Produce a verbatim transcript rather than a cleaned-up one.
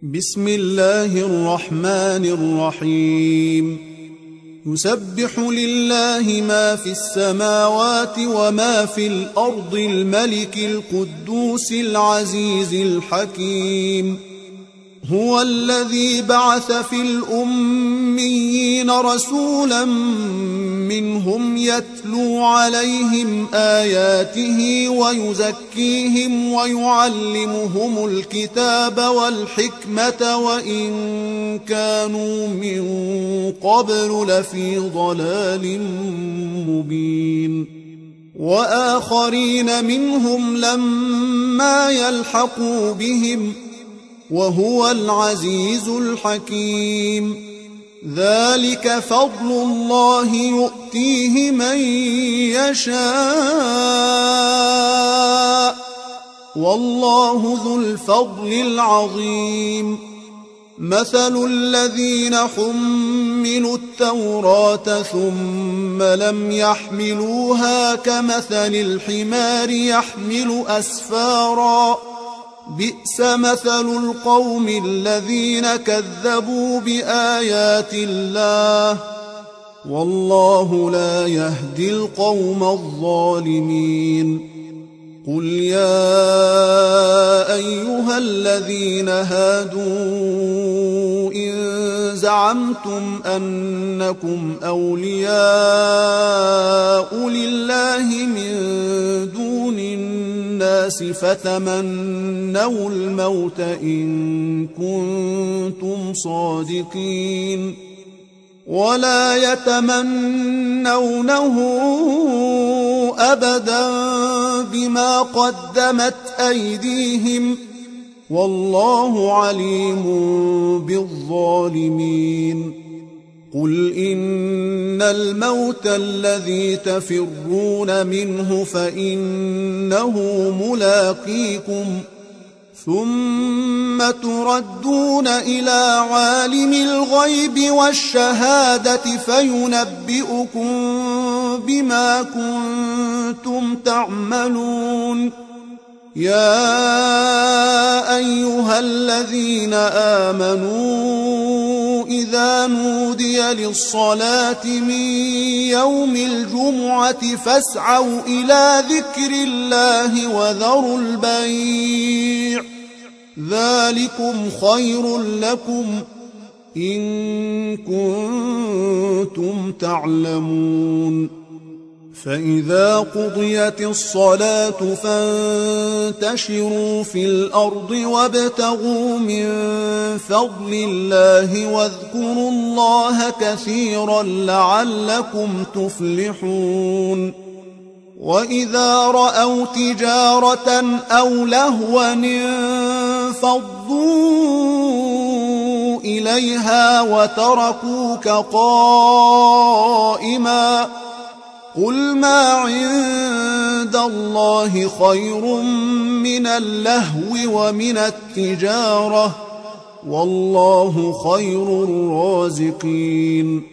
بسم الله الرحمن الرحيم يسبح لله ما في السماوات وما في الأرض الملك القدوس العزيز الحكيم هو الذي بعث في الأميين رسولا منهم يتلو عليهم آياته ويزكيهم ويعلمهم الكتاب والحكمة وإن كانوا من قبل لفي ضلال مبين وآخرين منهم لما يلحقوا بهم وهو العزيز الحكيم ذلك فضل الله يؤتيه من يشاء والله ذو الفضل العظيم مثل الذين حملوا التوراة ثم لم يحملوها كمثل الحمار يحمل أسفارا بئس مثل القوم الذين كذبوا بآيات الله والله لا يهدي القوم الظالمين قل يا أيها الذين هادوا إن زعمتم أنكم أولياء لله من دون الناس فتمنوا الموت إن كنتم صادقين ولا يتمنونه أبدا بما قدمت أيديهم والله عليم بالظالمين قل إن الموت الذي تفرون منه فإنه ملاقيكم ثم تردون إلى عالم الغيب والشهادة فينبئكم بما كنتم تعملون يا أيها الذين آمنوا إذا نودي للصلاة من يوم الجمعة فاسعوا إلى ذكر الله وذروا البيع ذلكم خير لكم إن كنتم تعلمون فإذا قضيت الصلاة فانتشروا في الأرض وابتغوا من فضل الله واذكروا الله كثيرا لعلكم تفلحون وإذا رأوا تجارة أو لهوا انفضوا إليها وتركوك قائما قل ما عند الله خير من اللهو ومن التجارة والله خير الرازقين